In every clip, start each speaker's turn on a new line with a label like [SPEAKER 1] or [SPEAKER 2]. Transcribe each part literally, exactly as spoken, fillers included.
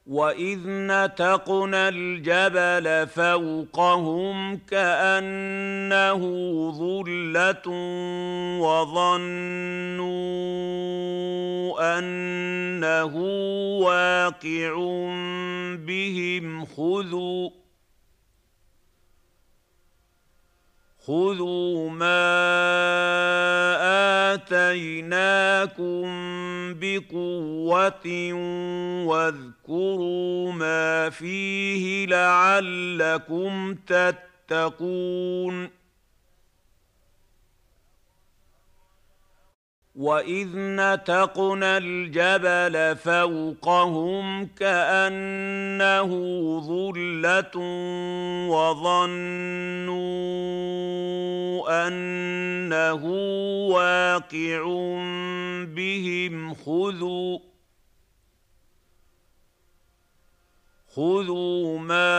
[SPEAKER 1] وَإِذْ نَتَقْنَا الْجَبَلَ فَوْقَهُمْ كَأَنَّهُ ظُلَّةٌ وَظَنُّوا أَنَّهُ وَاقِعٌ بِهِمْ خُذُوا خُذُوا مَا آتَيْنَاكُم بِقُوَّةٍ وَاذْكُرُوا مَا فِيهِ لَعَلَّكُمْ تَتَّقُونَ وَإِذْ نَتَقْنَا الْجَبَلَ فَوْقَهُمْ كَأَنَّهُ ظُلَّةٌ وَظَنُّوا أَنَّهُ وَاقِعٌ بِهِمْ خُذُوا خُذُوا مَا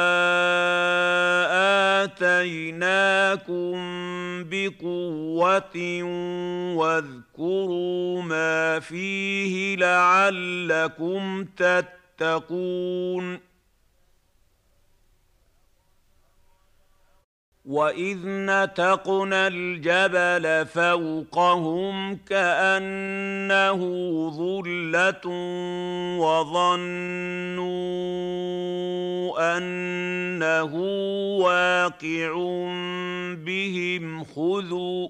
[SPEAKER 1] آتَيْنَاكُم بِقُوَّةٍ وَاذْكُرُوا مَا فِيهِ لَعَلَّكُمْ تَتَّقُونَ وَإِذْ نَتَقْنَا الْجَبَلَ فَوْقَهُمْ كَأَنَّهُ ظُلَّةٌ وَظَنُّوا أَنَّهُ وَاقِعٌ بِهِمْ خُذُوا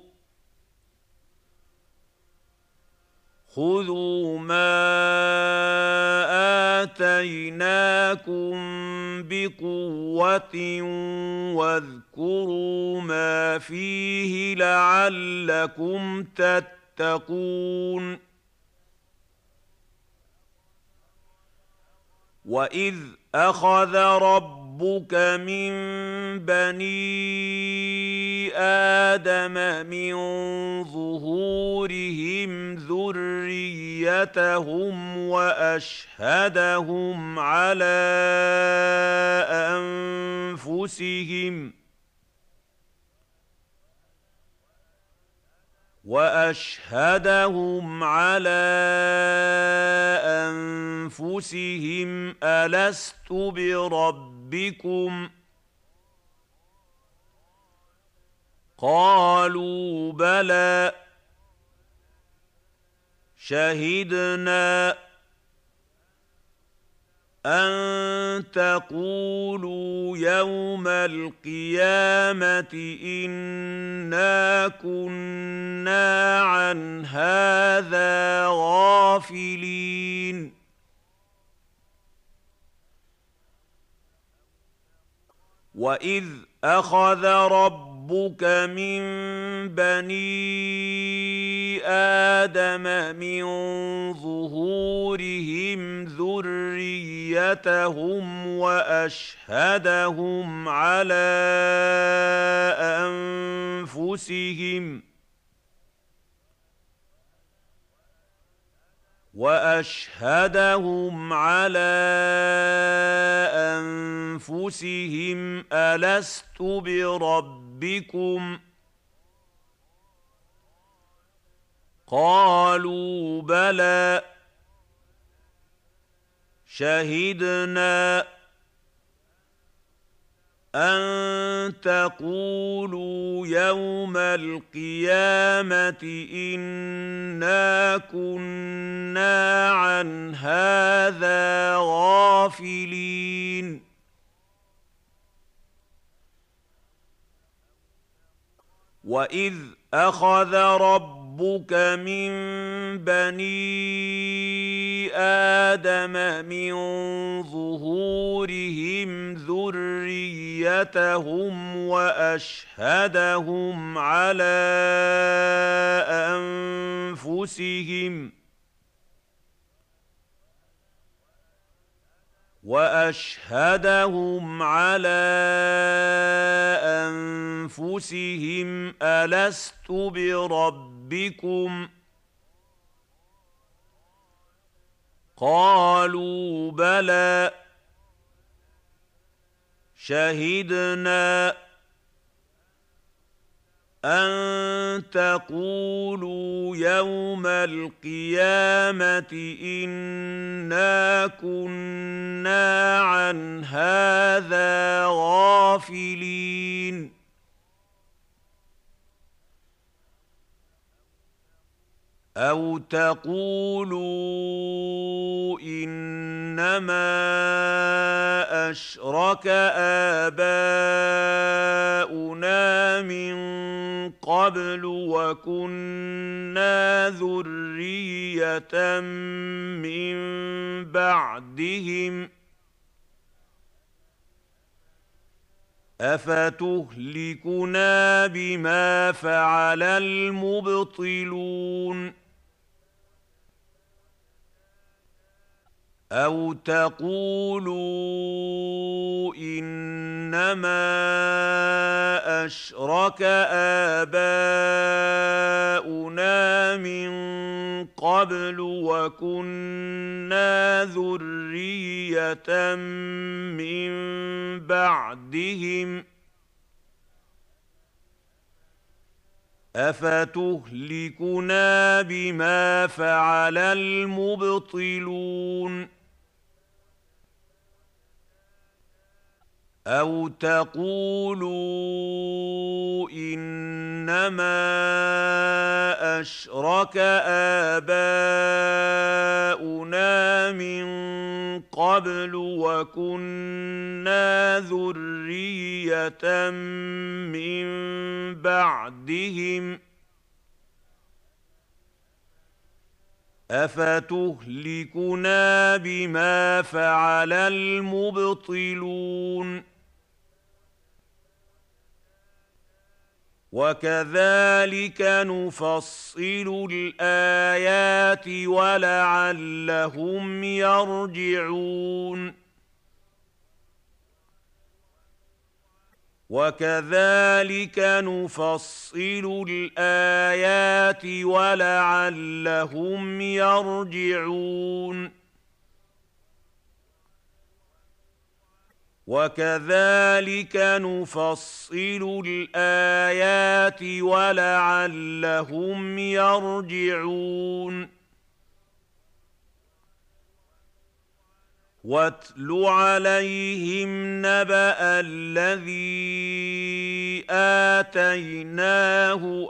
[SPEAKER 1] خُذُوا مَا آتَيْنَاكُم بِقُوَّةٍ وَاذْكُرُوا مَا فِيهِ لَعَلَّكُمْ تَتَّقُونَ وَإِذْ أَخَذَ رَبُّكَ مِن بَنِي آدَمَ مِن ظُهُورِهِمْ ذُرِّيَّتَهُمْ وَأَشْهَدَهُمْ عَلَىٰ أَنفُسِهِمْ وَأَشْهَدَهُمْ عَلَىٰ أَنفُسِهِمْ أَلَسْتُ بِرَبِّكُمْ ۖ قَالُوا بَلَىٰ شَهِدْنَا أَن تَقُولُوا يَوْمَ الْقِيَامَةِ إِنَّا كُنَّا عَنْ هَٰذَا غَافِلِينَ وَإِذْ أَخَذَ رَبُّكَ مِن بَنِي آدَمَ مِن ظُهُورِهِمْ ذُرِّيَّتَهُمْ وَأَشْهَدَهُمْ عَلَىٰ أَنفُسِهِمْ وَأَشْهَدَهُمْ عَلَىٰ أَنفُسِهِمْ أَلَسْتُ بِرَبِّكُمْ ۖ قَالُوا بَلَىٰ شَهِدْنَا أَن تَقُولُوا يَوْمَ الْقِيَامَةِ إِنَّا كُنَّا عَنْ هَٰذَا غَافِلِينَ وَإِذْ أَخَذَ رَبُّكَ مِن بَنِي آدَمَ مِن ظُهُورِهِمْ ذُرِّيَّتَهُمْ وَأَشْهَدَهُمْ عَلَىٰ أَنفُسِهِمْ وَأَشْهَدَهُمْ عَلَىٰ أَنفُسِهِمْ أَلَسْتُ بِرَبِّكُمْ ۖ قَالُوا بَلَىٰ شَهِدْنَا أن تقولوا يوم القيامة إنا كنا عن هذا غافلين أو تقولوا إنما أشرك آباؤنا من قبل وكنا ذرية من بعدهم أفتهلكنا بما فعل المبطلون أو تقولوا إنما أشرك آباؤنا من قبل وكنا ذرية من بعدهم أفتهلكنا بما فعل المبطلون أو تقولوا إنما أشرك آباؤنا من قبل وكنا ذرية من بعدهم أفتهلكنا بما فعل المبطلون وكذلك نفصل الآيات ولعلهم يرجعون وكذلك نفصل الآيات ولعلهم يرجعون وكذلك نفصل الآيات ولعلهم يرجعون واتل عليهم نبأ الذي آتيناه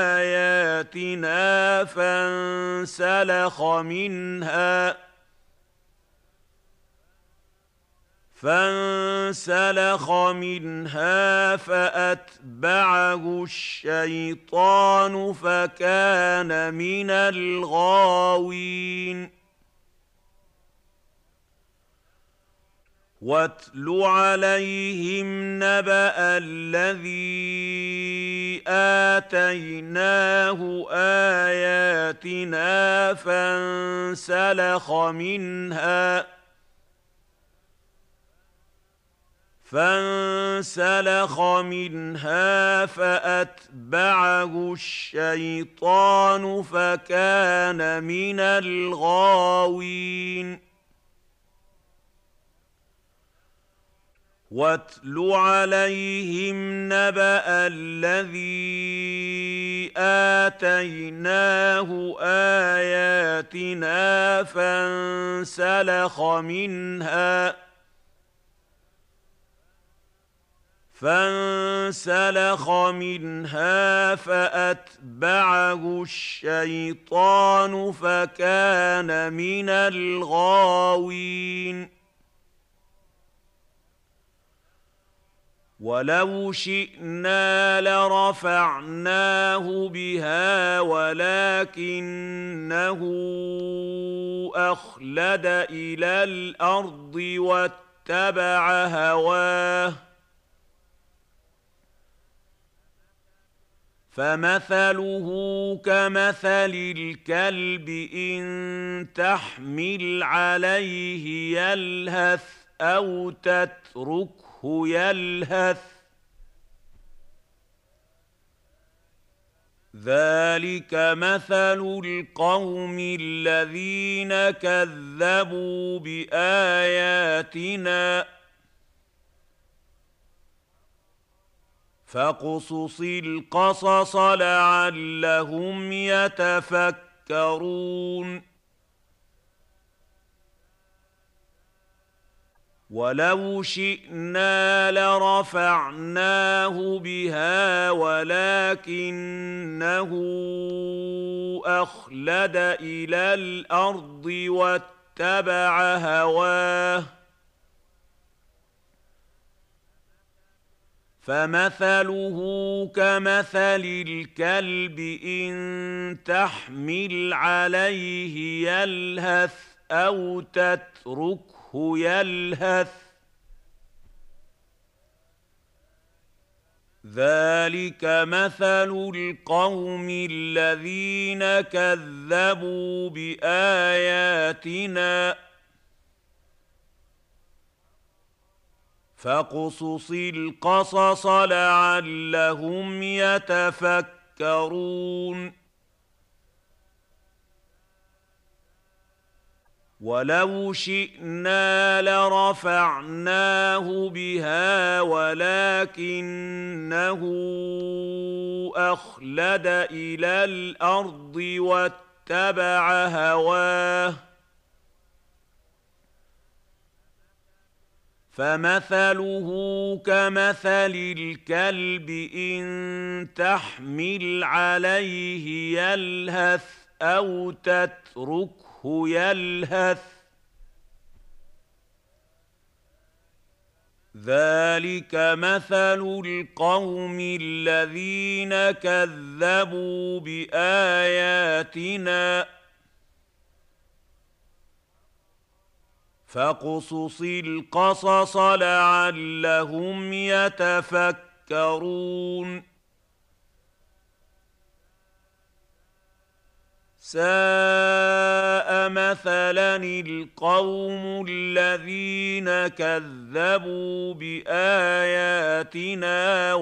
[SPEAKER 1] آياتنا فانسلخ منها فانسلخ منها فأتبعه الشيطان فكان من الغاوين واتل عليهم نبأ الذي آتيناه آياتنا فانسلخ منها فانسلخ منها فأتبعه الشيطان فكان من الغاوين واتل عليهم نبأ الذي آتيناه آياتنا فانسلخ منها فانسلخ منها فأتبعه الشيطان فكان من الغاوين ولو شئنا لرفعناه بها ولكنه أخلد إلى الأرض واتبع هواه فمثله كمثل الكلب إن تحمل عليه يلهث أو تتركه يلهث ذلك مثل القوم الذين كذبوا بآياتنا فاقصص القصص لعلهم يتفكرون ولو شئنا لرفعناه بها ولكنه أخلد إلى الأرض واتبع هواه فمثله كمثل الكلب إن تحمل عليه يلهث أو تتركه يلهث ذلك مثل القوم الذين كذبوا بآياتنا فاقصص القصص لعلهم يتفكرون ولو شئنا لرفعناه بها ولكنه أخلد إلى الأرض واتبع هواه فمثله كمثل الكلب إن تحمل عليه يلهث أو تتركه يلهث ذلك مثل القوم الذين كذبوا بآياتنا فاقصص القصص لعلهم يتفكرون ساء مثلا القوم الذين كذبوا بآياتنا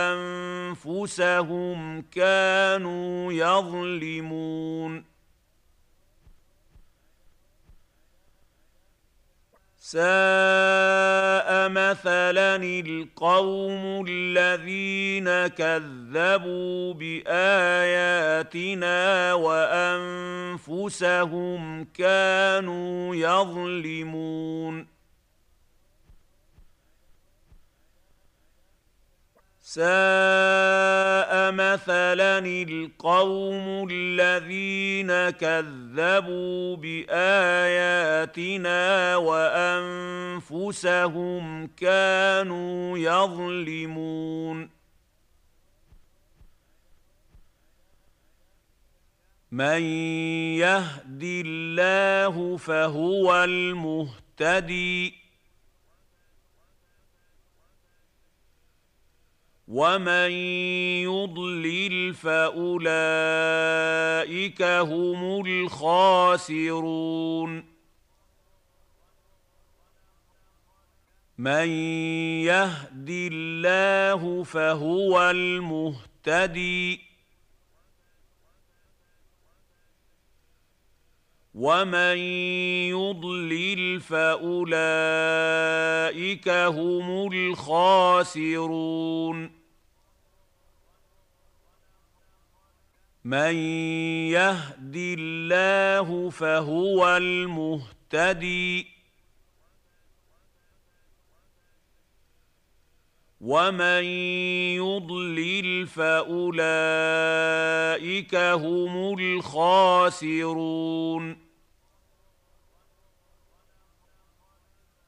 [SPEAKER 1] وأنفسهم كانوا يظلمون ساء مثلا القوم الذين كذبوا بآياتنا وأنفسهم كانوا يظلمون ساء مثلا القوم الذين كذبوا بآياتنا وأنفسهم كانوا يظلمون من يهد الله فهو المهتدي ومن يضلل فأولئك هم الخاسرون من يهد الله فهو المهتدي ومن يضلل فأولئك هم الخاسرون من يهد الله فهو المهتدي ومن يضلل فأولئك هم الخاسرون